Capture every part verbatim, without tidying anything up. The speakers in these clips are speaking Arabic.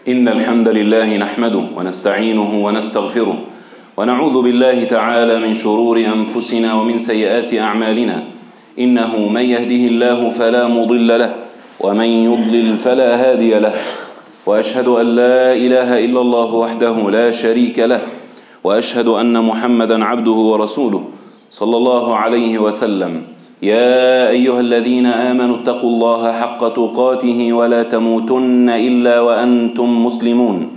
إن الحمد لله نحمده ونستعينه ونستغفره ونعوذ بالله تعالى من شرور أنفسنا ومن سيئات أعمالنا. إنه من يهده الله فلا مضل له ومن يضلل فلا هادي له، وأشهد أن لا إله إلا الله وحده لا شريك له، وأشهد أن محمدا عبده ورسوله صلى الله عليه وسلم. يا أيها الذين آمنوا اتقوا الله حق تقاته ولا تموتن إلا وأنتم مسلمون.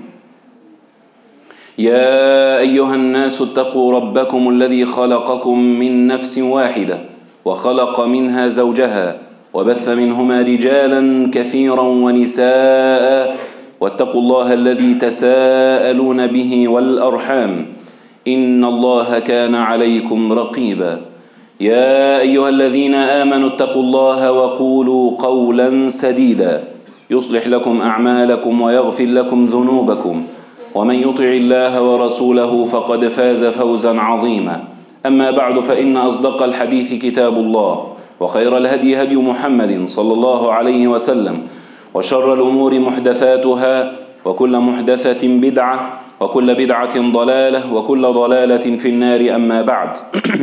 يا أيها الناس اتقوا ربكم الذي خلقكم من نفس واحدة وخلق منها زوجها وبث منهما رجالا كثيرا ونساء، واتقوا الله الذي تساءلون به والأرحام إن الله كان عليكم رقيبا. يا أيها الذين آمنوا اتقوا الله وقولوا قولا سديدا يصلح لكم أعمالكم ويغفر لكم ذنوبكم، ومن يطع الله ورسوله فقد فاز فوزا عظيما. أما بعد، فإن أصدق الحديث كتاب الله، وخير الهدي هدي محمد صلى الله عليه وسلم، وشر الأمور محدثاتها، وكل محدثة بدعة، وكل بدعة ضلالة، وكل ضلالة في النار. أما بعد،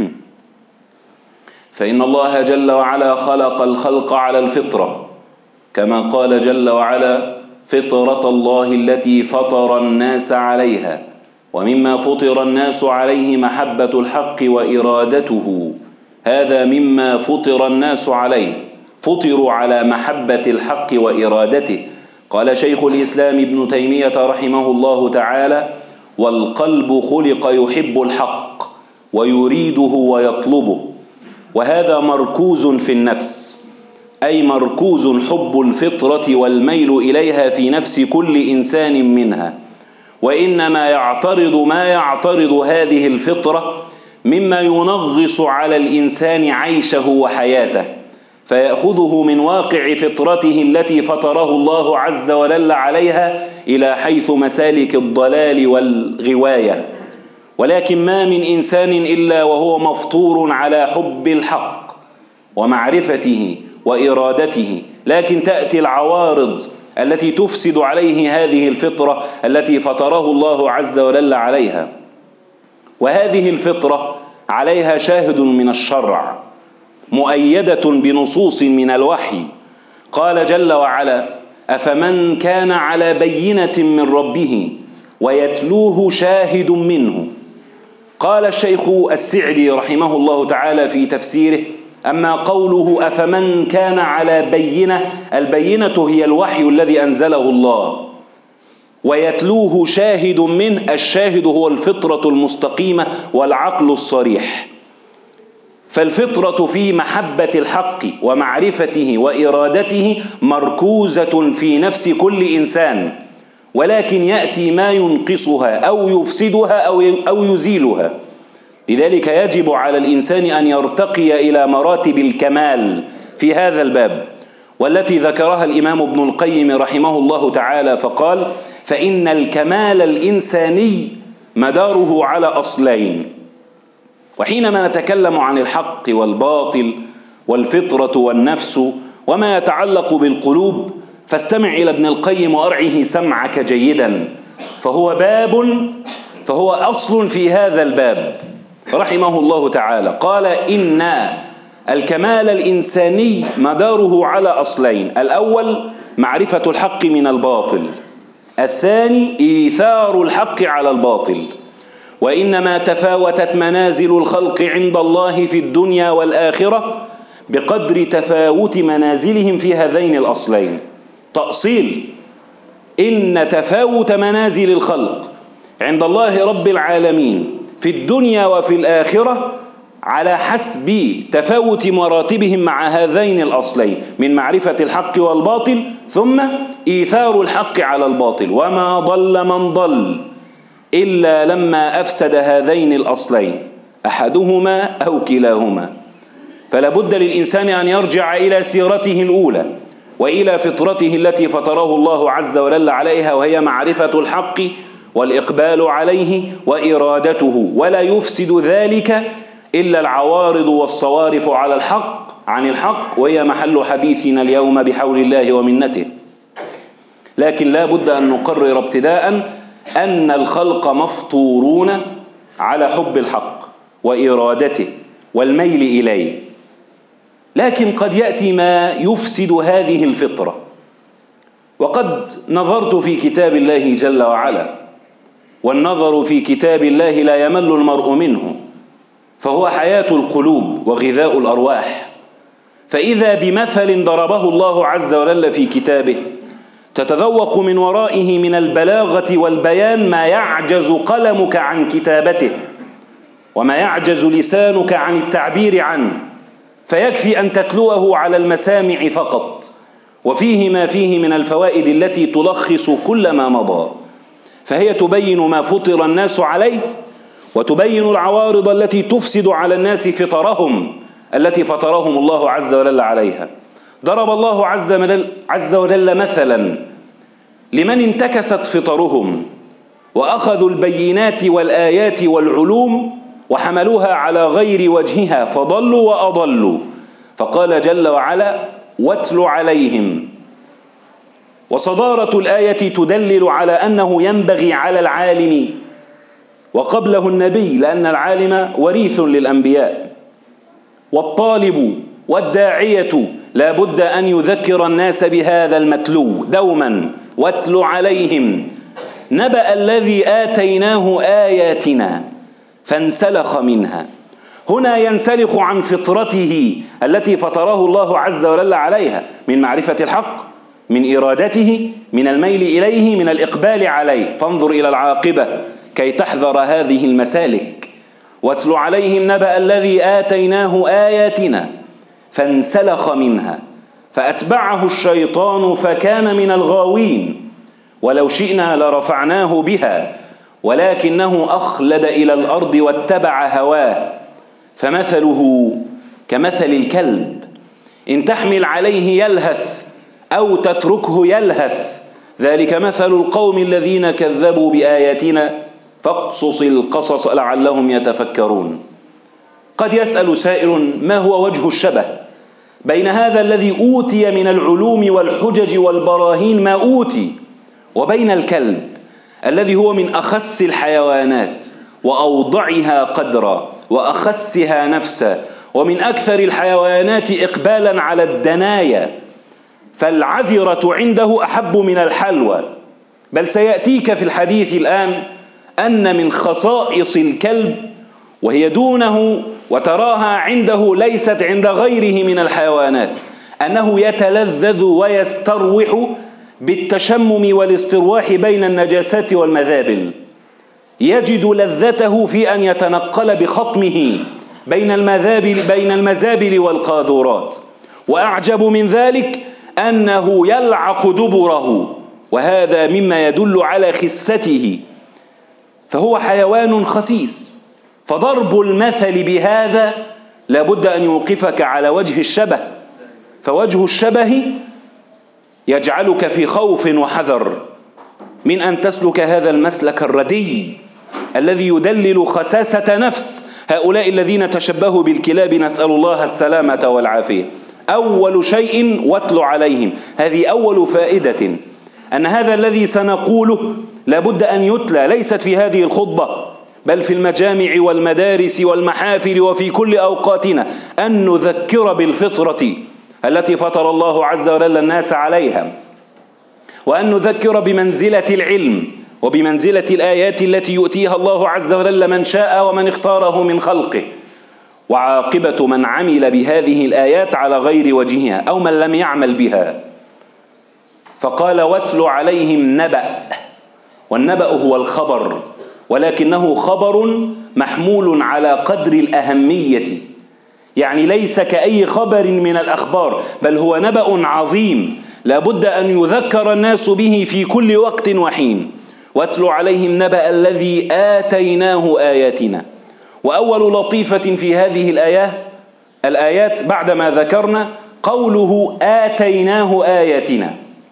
فإن الله جل وعلا خلق الخلق على الفطرة، كما قال جل وعلا: فطرة الله التي فطر الناس عليها. ومما فطر الناس عليه محبة الحق وإرادته، هذا مما فطر الناس عليه، فطروا على محبة الحق وإرادته. قال شيخ الإسلام ابن تيمية رحمه الله تعالى: والقلب خلق يحب الحق ويريده ويطلبه، وهذا مركوز في النفس، أي مركوز حب الفطرة والميل إليها في نفس كل إنسان منها. وإنما يعترض ما يعترض هذه الفطرة مما ينغص على الإنسان عيشه وحياته، فيأخذه من واقع فطرته التي فطره الله عز وجل عليها إلى حيث مسالك الضلال والغواية. ولكن ما من إنسان إلا وهو مفطور على حب الحق ومعرفته وإرادته، لكن تأتي العوارض التي تفسد عليه هذه الفطرة التي فطره الله عز وجل عليها. وهذه الفطرة عليها شاهد من الشرع، مؤيدة بنصوص من الوحي. قال جل وعلا: أفمن كان على بينة من ربه ويتلوه شاهد منه. قال الشيخ السعدي رحمه الله تعالى في تفسيره: أما قوله أفمن كان على بينة، البينة هي الوحي الذي أنزله الله، ويتلوه شاهد منه، الشاهد هو الفطرة المستقيمة والعقل الصريح. فالفطرة في محبة الحق ومعرفته وإرادته مركوزة في نفس كل إنسان، ولكن يأتي ما ينقصها أو يفسدها أو يزيلها. لذلك يجب على الإنسان أن يرتقي إلى مراتب الكمال في هذا الباب، والتي ذكرها الإمام ابن القيم رحمه الله تعالى فقال: فإن الكمال الإنساني مداره على أصلين. وحينما نتكلم عن الحق والباطل والفطرة والنفس وما يتعلق بالقلوب، فاستمع إلى ابن القيم وأرعه سمعك جيدا، فهو باب فهو أصل في هذا الباب رحمه الله تعالى. قال: إن الكمال الإنساني مداره على أصلين: الأول معرفة الحق من الباطل، الثاني إيثار الحق على الباطل. وإنما تفاوتت منازل الخلق عند الله في الدنيا والآخرة بقدر تفاوت منازلهم في هذين الأصلين. تأصيل: إن تفاوت منازل الخلق عند الله رب العالمين في الدنيا وفي الآخرة على حسب تفاوت مراتبهم مع هذين الأصلين من معرفة الحق والباطل، ثم إيثار الحق على الباطل. وما ضل من ضل إلا لما أفسد هذين الأصلين، أحدهما أو كلاهما. فلا بد للإنسان أن يرجع إلى سيرته الأولى وإلى فطرته التي فطره الله عز وجل عليها، وهي معرفة الحق والإقبال عليه وإرادته، ولا يفسد ذلك إلا العوارض والصوارف على الحق عن الحق، وهي محل حديثنا اليوم بحول الله ومنته. لكن لا بد أن نقرر ابتداء أن الخلق مفطورون على حب الحق وإرادته والميل إليه، لكن قد يأتي ما يفسد هذه الفطرة. وقد نظرت في كتاب الله جل وعلا، والنظر في كتاب الله لا يمل المرء منه، فهو حياة القلوب وغذاء الأرواح. فإذا بمثل ضربه الله عز وجل في كتابه تتذوق من ورائه من البلاغة والبيان ما يعجز قلمك عن كتابته، وما يعجز لسانك عن التعبير عنه، فيكفي أن تتلوه على المسامع فقط، وفيه ما فيه من الفوائد التي تلخص كل ما مضى. فهي تبين ما فطر الناس عليه، وتبين العوارض التي تفسد على الناس فطرهم التي فطرهم الله عز وجل عليها. ضرب الله عز وجل مثلا لمن انتكست فطرهم وأخذوا البينات والآيات والعلوم وحملوها على غير وجهها فضلوا وأضلوا، فقال جل وعلا: واتل عليهم. وصدارة الآية تدلل على أنه ينبغي على العالم وقبله النبي، لأن العالم وريث للأنبياء، والطالب والداعية لا بد أن يذكر الناس بهذا المتلو دوما: واتل عليهم نبأ الذي آتيناه آياتنا فانسلخ منها. هنا ينسلخ عن فطرته التي فطره الله عز وجل عليها من معرفة الحق، من إرادته، من الميل إليه، من الإقبال عليه. فانظر إلى العاقبة كي تحذر هذه المسالك. واتل عليهم نبأ الذي آتيناه آياتنا فانسلخ منها فأتبعه الشيطان فكان من الغاوين. ولو شئنا لرفعناه بها ولكنه أخلد إلى الأرض واتبع هواه فمثله كمثل الكلب إن تحمل عليه يلهث أو تتركه يلهث، ذلك مثل القوم الذين كذبوا بآياتنا فاقصص القصص لعلهم يتفكرون. قد يسأل سائل: ما هو وجه الشبه بين هذا الذي أوتي من العلوم والحجج والبراهين ما أوتي وبين الكلب الذي هو من أخس الحيوانات وأوضعها قدرا وأخسها نفسا ومن أكثر الحيوانات إقبالا على الدنايا، فالعذرة عنده أحب من الحلوى. بل سيأتيك في الحديث الآن أن من خصائص الكلب وهي دونه وتراها عنده ليست عند غيره من الحيوانات أنه يتلذذ ويستروح بالتشمم والاسترواح بين النجاسات والمذابل، يجد لذته في أن يتنقل بخطمه بين المذابل بين المزابل والقاذورات. وأعجب من ذلك أنه يلعق دبره، وهذا مما يدل على خسته، فهو حيوان خسيس. فضرب المثل بهذا لابد أن يوقفك على وجه الشبه، فوجه الشبه يجعلك في خوف وحذر من أن تسلك هذا المسلك الردي الذي يدلل خساسة نفس هؤلاء الذين تشبهوا بالكلاب، نسأل الله السلامة والعافية. أول شيء واتل عليهم، هذه أول فائدة، أن هذا الذي سنقوله لابد أن يتلى، ليست في هذه الخطبة بل في المجامع والمدارس والمحافل وفي كل أوقاتنا، أن نذكر بالفطرة التي فطر الله عز وجل الناس عليها، وأن نذكر بمنزلة العلم وبمنزلة الآيات التي يؤتيها الله عز وجل من شاء ومن اختاره من خلقه، وعاقبة من عمل بهذه الآيات على غير وجهها أو من لم يعمل بها. فقال: واتل عليهم نبأ، والنبأ هو الخبر، ولكنه خبر محمول على قدر الأهمية، يعني ليس كأي خبر من الأخبار، بل هو نبأ عظيم لابد أن يذكر الناس به في كل وقت وحين. واتل عليهم نبأ الذي آتيناه آياتنا. وأول لطيفة في هذه الآيات الآيات بعدما ذكرنا قوله آتيناه آياتنا.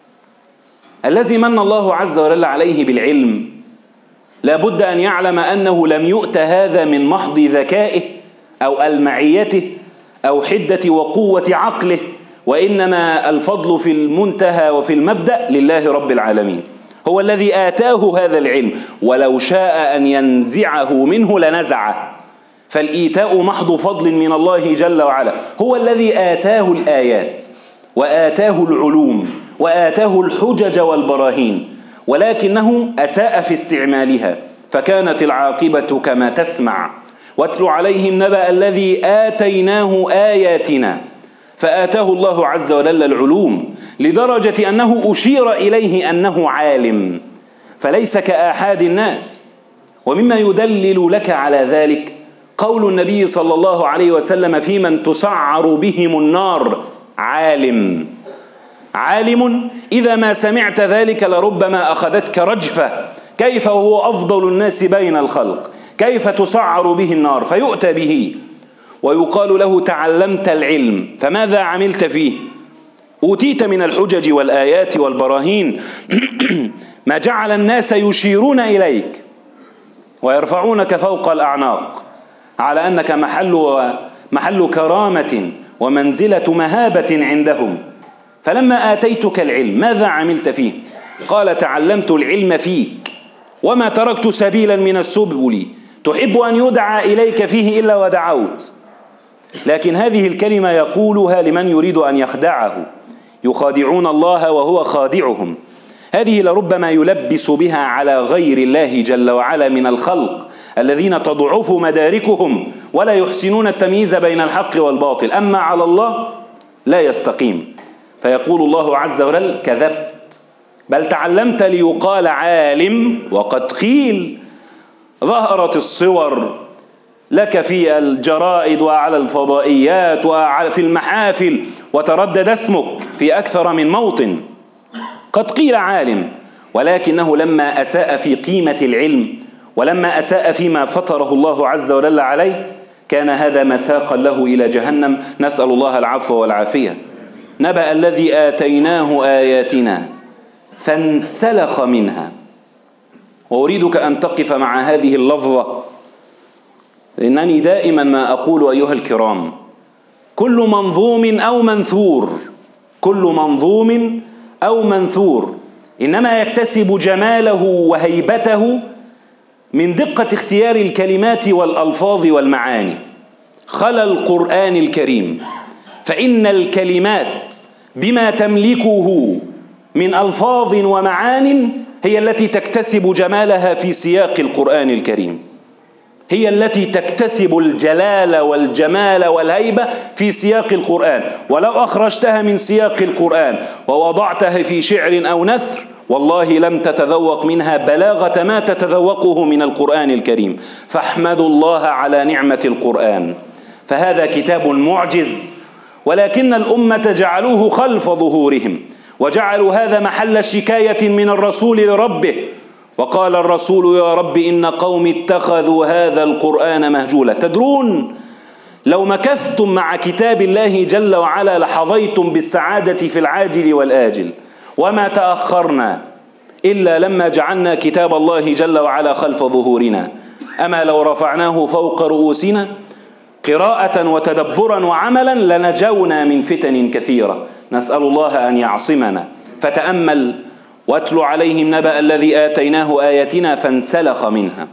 الذي من الله عز وجل عليه بالعلم لابد أن يعلم أنه لم يؤت هذا من محض ذكائه أو ألمعيته أو حدة وقوة عقله، وإنما الفضل في المنتهى وفي المبدأ لله رب العالمين، هو الذي آتاه هذا العلم، ولو شاء أن ينزعه منه لنزعه، فالإيتاء محض فضل من الله جل وعلا. هو الذي آتاه الآيات وآتاه العلوم وآتاه الحجج والبراهين، ولكنه أساء في استعمالها، فكانت العاقبة كما تسمع. واتل عليهم نبأ الذي آتيناه آياتنا فآتاه الله عز وجل العلوم، لدرجة أنه أشير إليه أنه عالم، فليس كآحاد الناس. ومما يدلل لك على ذلك قول النبي صلى الله عليه وسلم في من تسعر بهم النار: عالم. عالم إذا ما سمعت ذلك لربما أخذتك رجفة، كيف وهو أفضل الناس بين الخلق، كيف تسعر به النار؟ فيؤتى به ويقال له: تعلمت العلم فماذا عملت فيه؟ أوتيت من الحجج والآيات والبراهين ما جعل الناس يشيرون إليك ويرفعونك فوق الأعناق على أنك محل, محل كرامة ومنزلة مهابة عندهم. فلما آتيتك العلم ماذا عملت فيه؟ قال: تعلمت العلم فيك وما تركت سبيلا من السبل تحب أن يدعى إليك فيه إلا ودعوت. لكن هذه الكلمة يقولها لمن يريد أن يخدعه، يخادعون الله وهو خادعهم. هذه لربما يلبس بها على غير الله جل وعلا من الخلق الذين تضعف مداركهم ولا يحسنون التمييز بين الحق والباطل، أما على الله لا يستقيم. فيقول الله عز وجل: كذبت، بل تعلمت ليقال عالم وقد قيل. ظهرت الصور لك في الجرائد وعلى الفضائيات وفي المحافل، وتردد اسمك في أكثر من موطن، قد قيل عالم، ولكنه لما أساء في قيمة العلم ولما أساء فيما فطره الله عز وجل عليه كان هذا مساقا له إلى جهنم، نسأل الله العفو والعافية. نبأ الذي آتيناه آياتنا فانسلخ منها. وأريدك أن تقف مع هذه اللفظة، لأنني دائما ما أقول أيها الكرام: كل منظوم أو منثور كل منظوم أو منثور إنما يكتسب جماله وهيبته من دقة اختيار الكلمات والألفاظ والمعاني. خلا القرآن الكريم، فإن الكلمات بما تملكه من ألفاظ ومعان هي التي تكتسب جمالها في سياق القرآن الكريم، هي التي تكتسب الجلال والجمال والهيبة في سياق القرآن. ولو أخرجتها من سياق القرآن ووضعتها في شعر أو نثر والله لم تتذوق منها بلاغة ما تتذوقه من القرآن الكريم. فاحمدوا الله على نعمة القرآن، فهذا كتاب معجز، ولكن الأمة جعلوه خلف ظهورهم، وجعلوا هذا محل شكاية من الرسول لربه. وقال الرسول: يا رب إن قوم اتخذوا هذا القرآن مهجولا. تدرون لو مكثتم مع كتاب الله جل وعلا لحظيتم بالسعادة في العاجل والآجل، وما تأخرنا إلا لما جعلنا كتاب الله جل وعلا خلف ظهورنا. أما لو رفعناه فوق رؤوسنا قراءة وتدبرا وعملا لنجونا من فتن كثيرة، نسأل الله أن يعصمنا. فتأمل: واتل عليهم نبأ الذي آتيناه آياتنا فانسلخ منها.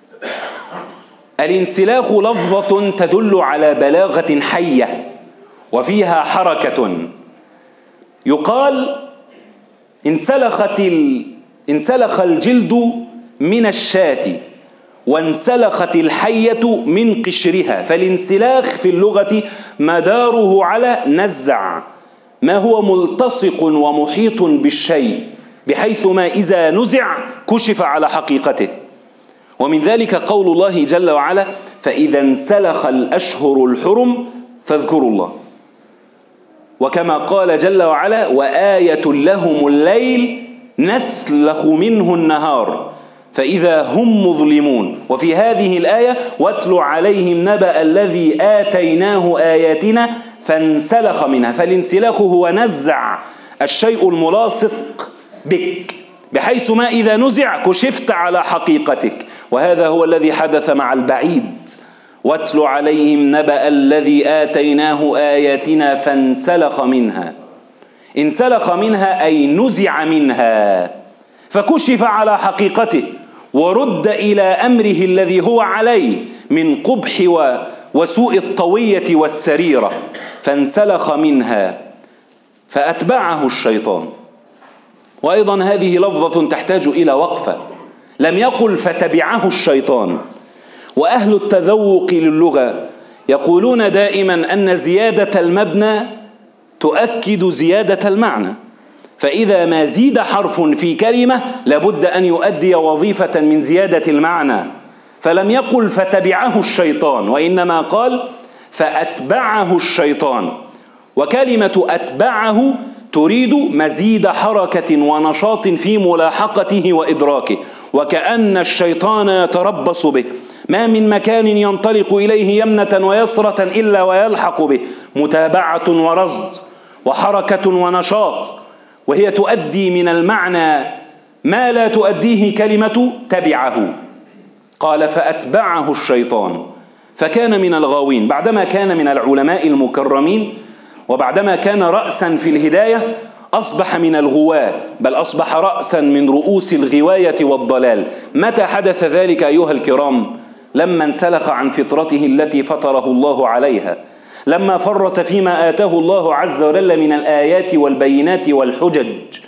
الانسلاخ لفظة تدل على بلاغة حية وفيها حركة. يقال: انسلخت ال... انسلخ الجلد من الشاة وانسلخت الحية من قشرها. فالانسلاخ في اللغة مداره على نزع، ما هو ملتصق ومحيط بالشيء بحيث ما إذا نزع كشف على حقيقته. ومن ذلك قول الله جل وعلا: فإذا انسلخ الأشهر الحرم فاذكروا الله. وكما قال جل وعلا: وآية لهم الليل نسلخ منه النهار فإذا هم مظلمون. وفي هذه الآية: واتل عليهم نبأ الذي آتيناه آياتنا فانسلخ منها. فالانسلاخ هو نزع الشيء الملاصق بك بحيث ما إذا نزع كشفت على حقيقتك. وهذا هو الذي حدث مع البعيد واتل عليهم نبأ الذي آتيناه آياتنا فانسلخ منها. انسلخ منها أي نزع منها، فكشف على حقيقته ورد إلى أمره الذي هو عليه من قبح وسوء الطوية والسريرة، فانسلخ منها فأتبعه الشيطان. وأيضا هذه لفظة تحتاج إلى وقفة، لم يقل فتبعه الشيطان. وأهل التذوق للغة يقولون دائما أن زيادة المبنى تؤكد زيادة المعنى، فإذا ما زيد حرف في كلمة لابد أن يؤدي وظيفة من زيادة المعنى، فلم يقل فتبعه الشيطان، وإنما قال فأتبعه الشيطان. وكلمة أتبعه تريد مزيد حركة ونشاط في ملاحقته وإدراكه، وكأن الشيطان يتربص به، ما من مكان ينطلق إليه يمنة ويسرة إلا ويلحق به متابعة ورصد وحركة ونشاط، وهي تؤدي من المعنى ما لا تؤديه كلمة تبعه. قال فأتبعه الشيطان فكان من الغاوين، بعدما كان من العلماء المكرمين وبعدما كان رأسا في الهداية أصبح من الغواة، بل أصبح رأسا من رؤوس الغواية والضلال. متى حدث ذلك أيها الكرام؟ لما انسلخ عن فطرته التي فطره الله عليها، لما فرط فيما آتاه الله عز وجل من الآيات والبينات والحجج،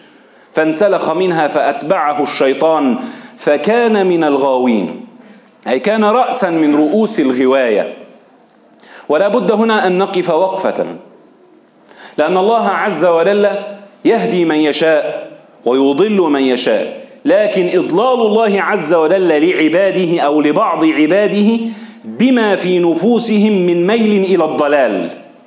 فانسلخ منها فأتبعه الشيطان فكان من الغاوين، أي كان رأسا من رؤوس الغواية. ولا بد هنا أن نقف وقفة، لأن الله عز وجل يهدي من يشاء ويضل من يشاء، لكن إضلال الله عز وجل لعباده أو لبعض عباده بما في نفوسهم من ميل إلى الضلال.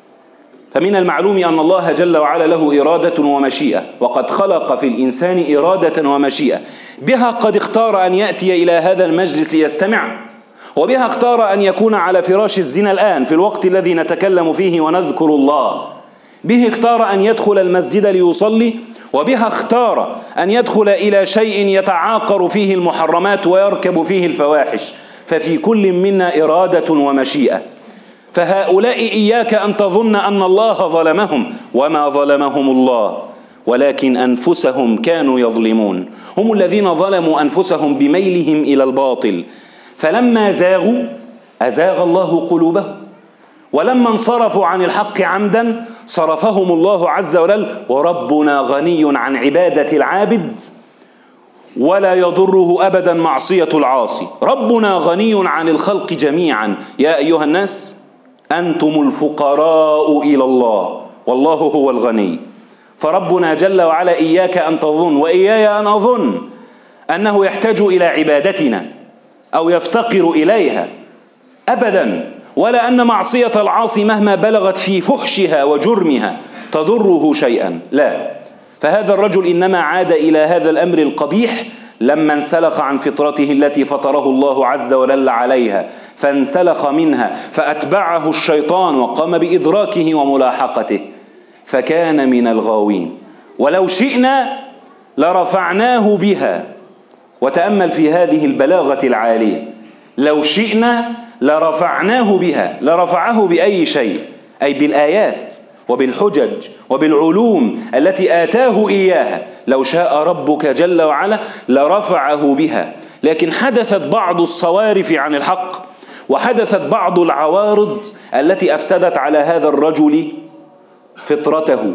فمن المعلوم أن الله جل وعلا له إرادة ومشيئة، وقد خلق في الإنسان إرادة ومشيئة، بها قد اختار أن يأتي إلى هذا المجلس ليستمع، وبها اختار أن يكون على فراش الزنا الآن في الوقت الذي نتكلم فيه ونذكر الله، به اختار أن يدخل المسجد ليصلي، وبها اختار أن يدخل إلى شيء يتعاقر فيه المحرمات ويركب فيه الفواحش. ففي كل منا إرادة ومشيئة. فهؤلاء إياك أن تظن أن الله ظلمهم، وما ظلمهم الله ولكن أنفسهم كانوا يظلمون. هم الذين ظلموا أنفسهم بميلهم إلى الباطل، فلما زاغوا أزاغ الله قلوبهم، ولما انصرفوا عن الحق عمدا صرفهم الله عز وجل. وربنا غني عن عبادة العابد ولا يضره أبدا معصية العاصي. ربنا غني عن الخلق جميعا. يا أيها الناس أنتم الفقراء إلى الله والله هو الغني. فربنا جل وعلا إياك أن تظن وإياي أن أظن أنه يحتاج إلى عبادتنا أو يفتقر إليها أبدا، ولا أن معصية العاصي مهما بلغت في فحشها وجرمها تضره شيئا، لا. فهذا الرجل إنما عاد إلى هذا الأمر القبيح لما انسلخ عن فطرته التي فطره الله عز وجل عليها، فانسلخ منها فأتبعه الشيطان وقام بإدراكه وملاحقته فكان من الغاوين. ولو شئنا لرفعناه بها. وتأمل في هذه البلاغة العالية، لو شئنا لرفعناه بها. لرفعه بأي شيء؟ أي بالآيات وبالحجج وبالعلوم التي آتاه إياها. لو شاء ربك جل وعلا لرفعه بها، لكن حدثت بعض الصوارف عن الحق، وحدثت بعض العوارض التي أفسدت على هذا الرجل فطرته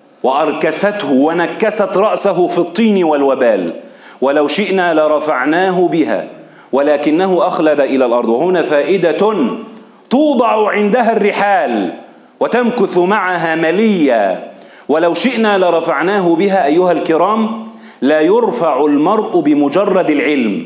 وأركسته ونكست رأسه في الطين والوبال. ولو شئنا لرفعناه بها ولكنه أخلد إلى الأرض. وهنا فائدة توضع عندها الرحال وتمكث معها مليا. ولو شئنا لرفعناه بها أيها الكرام، لا يرفع المرء بمجرد العلم.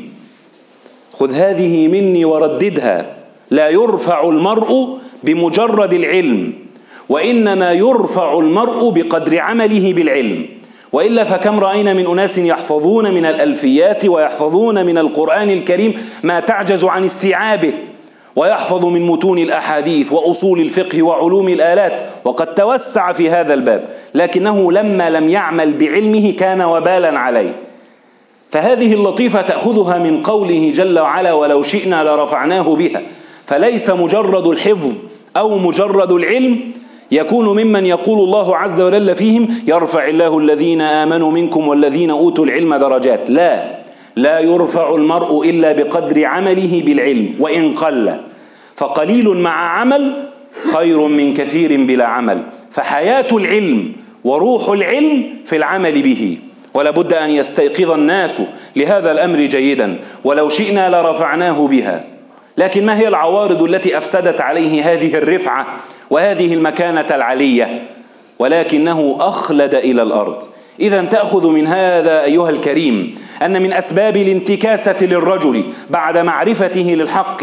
خذ هذه مني ورددها. لا يرفع المرء بمجرد العلم، وإنما يرفع المرء بقدر عمله بالعلم. وإلا فكم رأينا من أناس يحفظون من الألفيات ويحفظون من القرآن الكريم ما تعجز عن استيعابه، ويحفظ من متون الأحاديث وأصول الفقه وعلوم الآلات، وقد توسع في هذا الباب، لكنه لما لم يعمل بعلمه كان وبالا عليه. فهذه اللطيفة تأخذها من قوله جل وعلا ولو شئنا لرفعناه بها. فليس مجرد الحفظ أو مجرد العلم يكون ممن يقول الله عز وجل فيهم يرفع الله الذين آمنوا منكم والذين أوتوا العلم درجات. لا لا يرفع المرء إلا بقدر عمله بالعلم وإن قل، فقليل مع عمل خير من كثير بلا عمل. فحياة العلم وروح العلم في العمل به، ولا بد أن يستيقظ الناس لهذا الأمر جيدا. ولو شئنا لرفعناه بها، لكن ما هي العوارض التي أفسدت عليه هذه الرفعة وهذه المكانة العلية؟ ولكنه أخلد إلى الأرض. إذا تأخذ من هذا أيها الكريم أن من أسباب الانتكاسة للرجل بعد معرفته للحق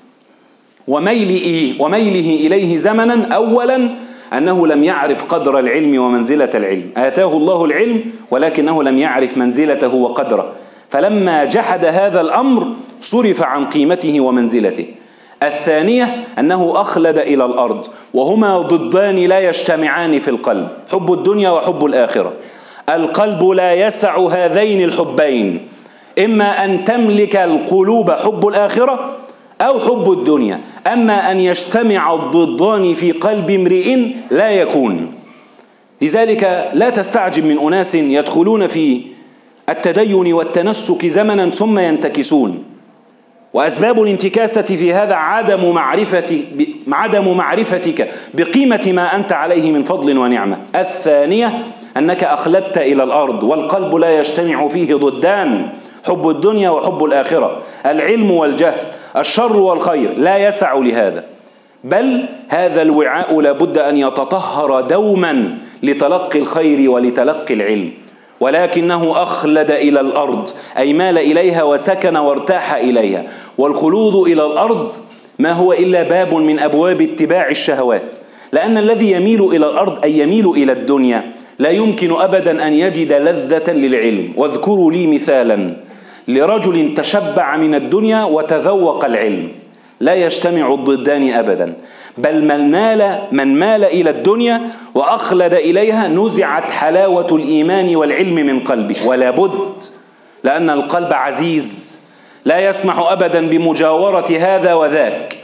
وميله, وميله إليه زمنا أولا أنه لم يعرف قدر العلم ومنزلة العلم. آتاه الله العلم ولكنه لم يعرف منزلته وقدره، فلما جحد هذا الأمر صرف عن قيمته ومنزلته. الثانية أنه أخلد إلى الأرض، وهما ضدان لا يجتمعان في القلب، حب الدنيا وحب الآخرة. القلب لا يسع هذين الحبين، إما أن تملك القلوب حب الآخرة أو حب الدنيا، أما أن يجتمع الضدان في قلب امرئ لا يكون. لذلك لا تستعجب من أناس يدخلون في التدين والتنسك زمنا ثم ينتكسون. وأسباب الانتكاسة في هذا عدم معرفة عدم معرفتك بقيمة ما أنت عليه من فضل ونعمة. الثانية أنك أخلدت إلى الأرض، والقلب لا يجتمع فيه ضدان، حب الدنيا وحب الآخرة، العلم والجهل، الشر والخير، لا يسع لهذا. بل هذا الوعاء لابد أن يتطهر دوما لتلقي الخير ولتلقي العلم. ولكنه أخلد إلى الأرض، أي مال إليها وسكن وارتاح إليها. والخلود إلى الأرض ما هو إلا باب من أبواب اتباع الشهوات، لأن الذي يميل إلى الأرض أي يميل إلى الدنيا لا يمكن أبدا أن يجد لذة للعلم. واذكروا لي مثالا لرجل تشبع من الدنيا وتذوق العلم، لا يجتمع الضدان أبدا. بل من مال, من مال إلى الدنيا وأخلد إليها نزعت حلاوة الإيمان والعلم من قلبه، ولا بد، لأن القلب عزيز لا يسمح أبدا بمجاورة هذا وذاك.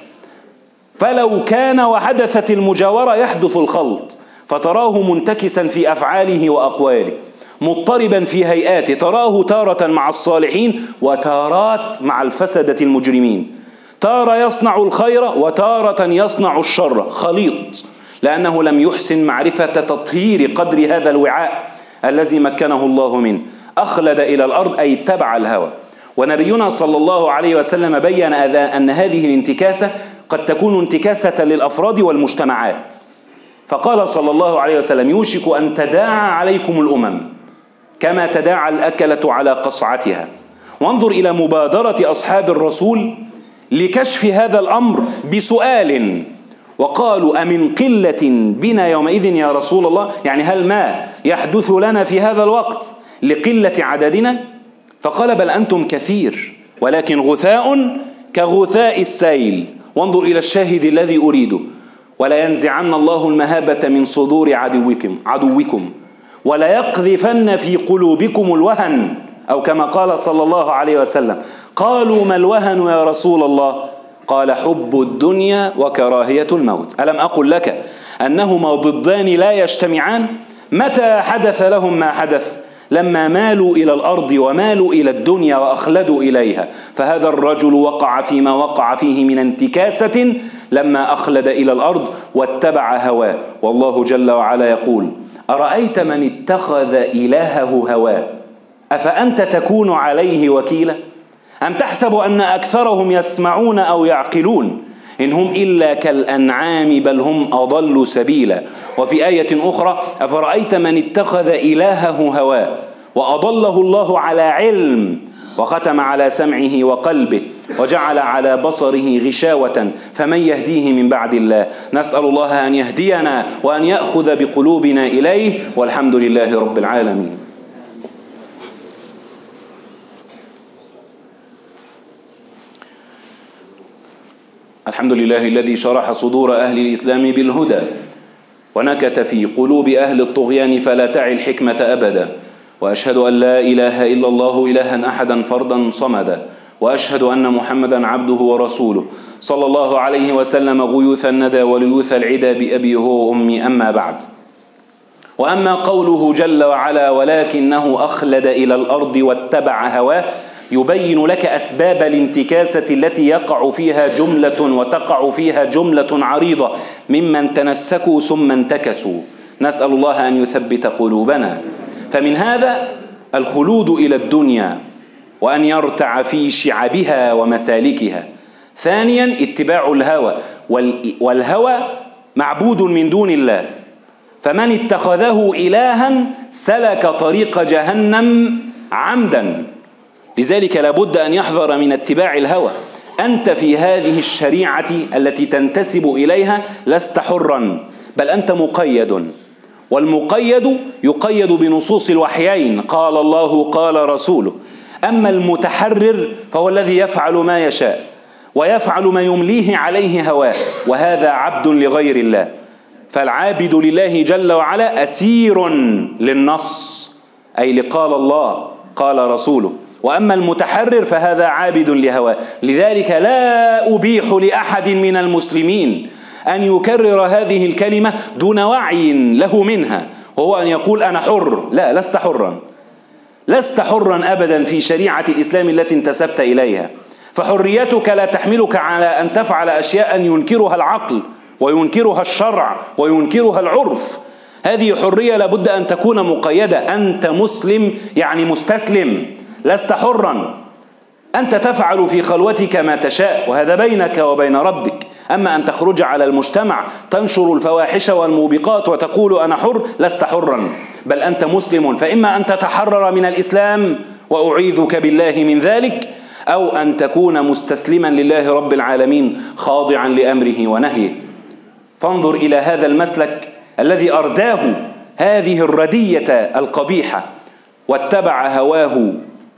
فلو كان وحدثت المجاورة يحدث الخلط، فتراه منتكسا في أفعاله وأقواله، مضطربا في هيئاته، تراه تارة مع الصالحين وتارات مع الفسدة المجرمين، تارة يصنع الخير وتارة يصنع الشر، خليط، لأنه لم يحسن معرفة تطهير قدر هذا الوعاء الذي مكنه الله منه. أخلد إلى الأرض أي اتبع الهوى. ونبينا صلى الله عليه وسلم بيّن أن هذه الانتكاسة قد تكون انتكاسة للأفراد والمجتمعات، فقال صلى الله عليه وسلم يوشك أن تداعى عليكم الأمم كما تداعى الأكلة على قصعتها. وانظر إلى مبادرة أصحاب الرسول لكشف هذا الأمر بسؤال، وقالوا أمن قلة بنا يومئذ يا رسول الله، يعني هل ما يحدث لنا في هذا الوقت لقلة عددنا؟ فقال بل أنتم كثير ولكن غثاء كغثاء السيل. وانظر إلى الشاهد الذي أريده، ولا ينزعن الله المهابة من صدور عدوكم عدوكم ولا يقذفن في قلوبكم الوهن، أو كما قال صلى الله عليه وسلم. قالوا ما الوهن يا رسول الله؟ قال حب الدنيا وكراهية الموت. ألم أقل لك أنهما ضدان لا يجتمعان؟ متى حدث لهم ما حدث؟ لما مالوا إلى الأرض ومالوا إلى الدنيا وأخلدوا إليها. فهذا الرجل وقع فيما وقع فيه من انتكاسة لما أخلد إلى الأرض واتبع هواه. والله جل وعلا يقول أرأيت من اتخذ إلهه هواه أفأنت تكون عليه وكيلا؟ أم تحسب أن أكثرهم يسمعون أو يعقلون؟ إن هم إلا كالأنعام بل هم أضل سبيلا. وفي آية أخرى أفرأيت من اتخذ إلهه هواه وأضله الله على علم وختم على سمعه وقلبه وجعل على بصره غشاوة فمن يهديه من بعد الله. نسأل الله أن يهدينا وأن يأخذ بقلوبنا إليه، والحمد لله رب العالمين. الحمد لله الذي شرح صدور أهل الإسلام بالهدى ونكت في قلوب أهل الطغيان فلا تعي الحكمة أبدا. وأشهد أن لا إله إلا الله إلها أحدا فردا صمدا، وأشهد أن محمدا عبده ورسوله صلى الله عليه وسلم غيوث الندى وليوث العدا بأبي هو وأمي. أما بعد، وأما قوله جل وعلا ولكنه أخلد إلى الأرض واتبع هواه، يبين لك أسباب الانتكاسة التي يقع فيها جملة وتقع فيها جملة عريضة ممن تنسكوا ثم انتكسوا. نسأل الله أن يثبت قلوبنا. فمن هذا الخلود إلى الدنيا وأن يرتع في شعبها ومسالكها. ثانيا اتباع الهوى، والهوى معبود من دون الله، فمن اتخذه إلها سلك طريق جهنم عمدا. لذلك لابد أن يحذر من اتباع الهوى. أنت في هذه الشريعة التي تنتسب إليها لست حرا، بل أنت مقيد، والمقيد يقيد بنصوص الوحيين، قال الله قال رسوله. أما المتحرر فهو الذي يفعل ما يشاء ويفعل ما يمليه عليه هواه، وهذا عبد لغير الله. فالعابد لله جل وعلا أسير للنص، أي لقال الله قال رسوله. وأما المتحرر فهذا عابد لهواه. لذلك لا أبيح لأحد من المسلمين أن يكرر هذه الكلمة دون وعي له منها، وهو أن يقول أنا حر. لا، لست حرا، لست حرا أبدا في شريعة الإسلام التي انتسبت إليها. فحريتك لا تحملك على أن تفعل أشياء ينكرها العقل وينكرها الشرع وينكرها العرف. هذه حرية لابد أن تكون مقيدة. أنت مسلم يعني مستسلم، لست حرا. أنت تفعل في خلوتك ما تشاء، وهذا بينك وبين ربك. أما أن تخرج على المجتمع تنشر الفواحش والموبقات وتقول أنا حر، لست حرا، بل أنت مسلم. فإما أن تتحرر من الإسلام وأعيذك بالله من ذلك، أو أن تكون مستسلما لله رب العالمين خاضعا لأمره ونهيه. فانظر إلى هذا المسلك الذي أرداه هذه الردية القبيحة: واتبع هواه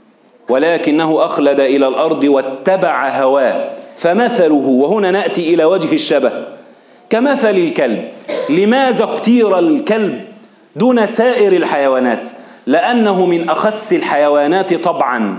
ولكنه أخلد إلى الأرض واتبع هواه فمثله. وهنا نأتي إلى وجه الشبه كمثل الكلب. لماذا اختير الكلب دون سائر الحيوانات؟ لأنه من أخس الحيوانات طبعا،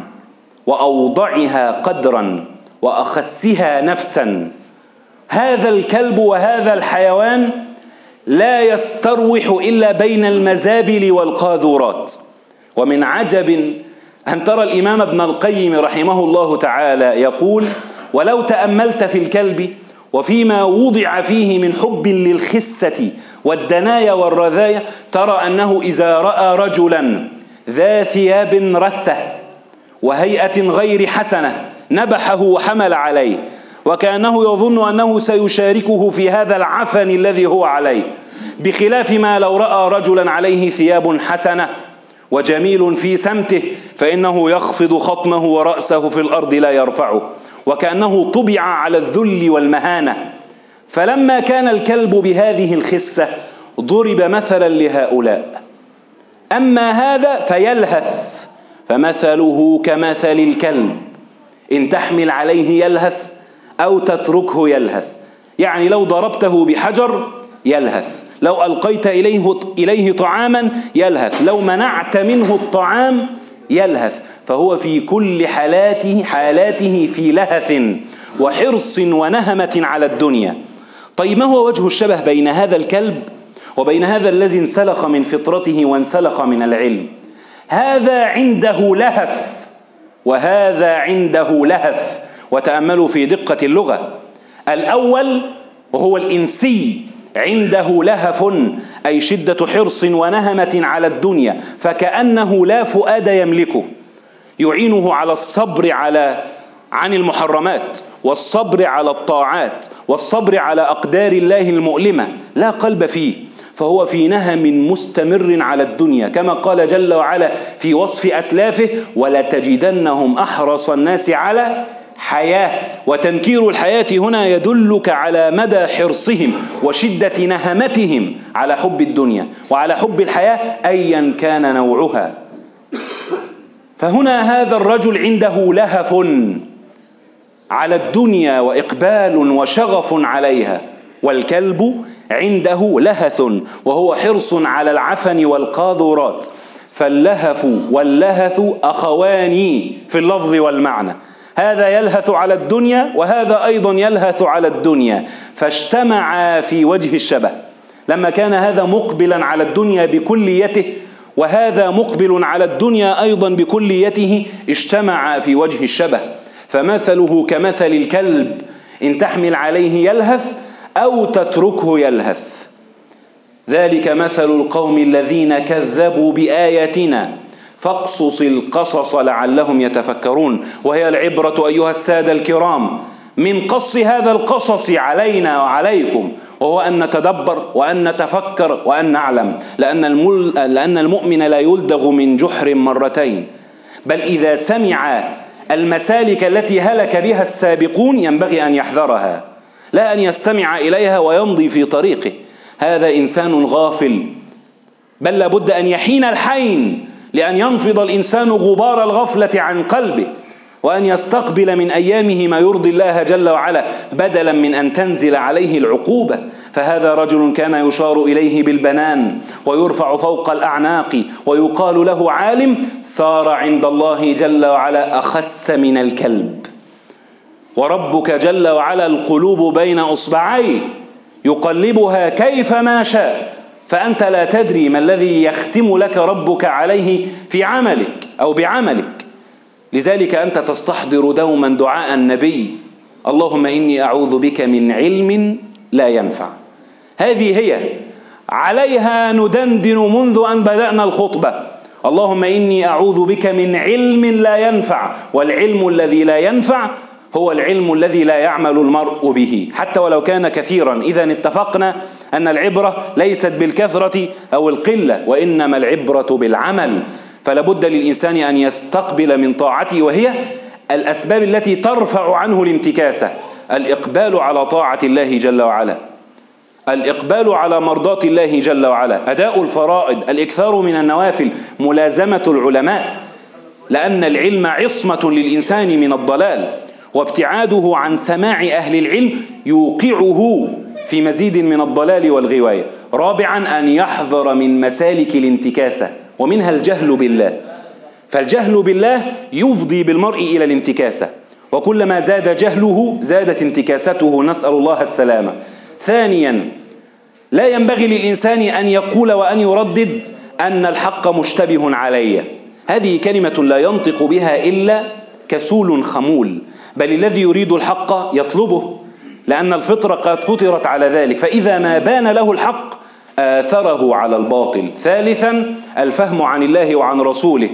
وأوضعها قدرا، وأخسها نفسا. هذا الكلب وهذا الحيوان لا يستروح إلا بين المزابل والقاذورات. ومن عجب أن ترى الإمام ابن القيم رحمه الله تعالى يقول: ولو تأملت في الكلب وفيما وضع فيه من حب للخسة والدنايا والرذايا، ترى أنه إذا رأى رجلا ذا ثياب رثة وهيئة غير حسنة نبحه وحمل عليه، وكأنه يظن أنه سيشاركه في هذا العفن الذي هو عليه، بخلاف ما لو رأى رجلا عليه ثياب حسنة وجميل في سمته فإنه يخفض خطمه ورأسه في الأرض لا يرفعه، وكأنه طبع على الذل والمهانة. فلما كان الكلب بهذه الخسة ضرب مثلا لهؤلاء. أما هذا فيلهث، فمثله كمثل الكلب، إن تحمل عليه يلهث أو تتركه يلهث. يعني لو ضربته بحجر يلهث، لو ألقيت إليه, إليه طعاما يلهث، لو منعت منه الطعام يلهث. فهو في كل حالاته حالاته في لهث وحرص ونهمة على الدنيا. طيب ما هو وجه الشبه بين هذا الكلب وبين هذا الذي انسلخ من فطرته وانسلخ من العلم؟ هذا عنده لهث وهذا عنده لهث. وتأملوا في دقة اللغة. الأول وهو الإنسي عنده لهف، أي شدة حرص ونهمة على الدنيا، فكأنه لا فؤاد يملكه يعينه على الصبر على عن المحرمات، والصبر على الطاعات، والصبر على أقدار الله المؤلمة، لا قلب فيه. فهو في نهم مستمر على الدنيا، كما قال جل وعلا في وصف أسلافه: ولتجدنهم أحرص الناس على حياة. وتنكير الحياة هنا يدلك على مدى حرصهم وشدة نهمتهم على حب الدنيا وعلى حب الحياة أيا كان نوعها. فهنا هذا الرجل عنده لهف على الدنيا وإقبال وشغف عليها، والكلب عنده لهث وهو حرص على العفن والقاذورات. فاللهف واللهث أخوان في اللفظ والمعنى، هذا يلهث على الدنيا وهذا أيضا يلهث على الدنيا، فاجتمعا في وجه الشبه. لما كان هذا مقبلا على الدنيا بكليته وهذا مقبل على الدنيا أيضا بكليته، اجتمعا في وجه الشبه. فمثله كمثل الكلب إن تحمل عليه يلهث أو تتركه يلهث. ذلك مثل القوم الذين كذبوا بآياتنا فاقصص القصص لعلهم يتفكرون. وهي العبرة أيها السادة الكرام من قص هذا القصص علينا وعليكم، وهو أن نتدبر وأن نتفكر وأن نعلم، لأن, المل... لأن المؤمن لا يلدغ من جحر مرتين، بل إذا سمع المسالك التي هلك بها السابقون ينبغي أن يحذرها، لا أن يستمع إليها ويمضي في طريقه. هذا إنسان غافل، بل لابد أن يحين الحين لأن ينفض الإنسان غبار الغفلة عن قلبه، وأن يستقبل من أيامه ما يرضي الله جل وعلا، بدلا من أن تنزل عليه العقوبة. فهذا رجل كان يشار إليه بالبنان ويرفع فوق الأعناق ويقال له عالم، صار عند الله جل وعلا أخس من الكلب. وربك جل وعلا القلوب بين أصبعيه يقلبها كيفما شاء، فأنت لا تدري ما الذي يختم لك ربك عليه في عملك أو بعملك. لذلك أنت تستحضر دوما دعاء النبي: اللهم إني أعوذ بك من علم لا ينفع. هذه هي عليها ندندن منذ أن بدأنا الخطبة. اللهم إني أعوذ بك من علم لا ينفع، والعلم الذي لا ينفع هو العلم الذي لا يعمل المرء به حتى ولو كان كثيرا. إذن اتفقنا أن العبرة ليست بالكثرة أو القلة، وإنما العبرة بالعمل. فلا بد للإنسان أن يستقبل من طاعته، وهي الأسباب التي ترفع عنه الانتكاسة: الإقبال على طاعة الله جل وعلا، الإقبال على مرضاة الله جل وعلا، أداء الفرائض، الإكثار من النوافل، ملازمة العلماء، لأن العلم عصمة للإنسان من الضلال، وابتعاده عن سماع أهل العلم يوقعه في مزيد من الضلال والغواية. رابعا أن يحذر من مسالك الانتكاسة، ومنها الجهل بالله. فالجهل بالله يفضي بالمرء إلى الانتكاسة، وكلما زاد جهله زادت انتكاسته، نسأل الله السلامة. ثانيا لا ينبغي للإنسان أن يقول وأن يردد أن الحق مشتبه علي. هذه كلمة لا ينطق بها إلا كسول خمول، بل الذي يريد الحق يطلبه، لأن الفطرة قد فطرت على ذلك، فإذا ما بان له الحق آثره على الباطل. ثالثا الفهم عن الله وعن رسوله.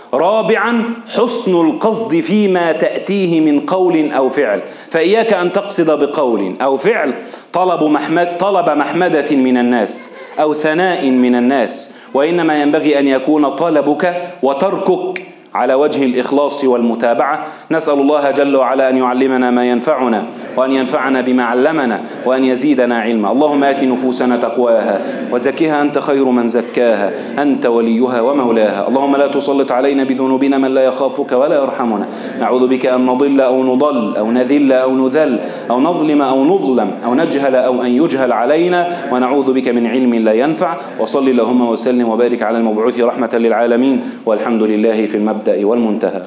رابعا حسن القصد فيما تأتيه من قول أو فعل، فإياك أن تقصد بقول أو فعل طلب محمد طلب محمدة من الناس أو ثناء من الناس، وإنما ينبغي أن يكون طلبك وتركك على وجه الإخلاص والمتابعة. نسأل الله جل وعلا أن يعلمنا ما ينفعنا، وأن ينفعنا بما علمنا، وأن يزيدنا علما. اللهم آت نفوسنا تقواها وزكها أنت خير من زكاها، أنت وليها ومولاها. اللهم لا تسلط علينا بذنوبنا من لا يخافك ولا يرحمنا. نعوذ بك أن نضل أو نضل أو نذل أو نذل أو نظلم أو نظلم أو نجهل أو أن يجهل علينا، ونعوذ بك من علم لا ينفع. وصل اللهم وسلم وبارك على المبعوث رحمة للعالمين، والحمد لله في المبدأ والمنتهى.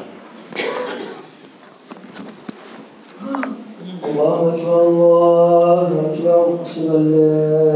الله أكبر الله أكبر، أشهد أن لا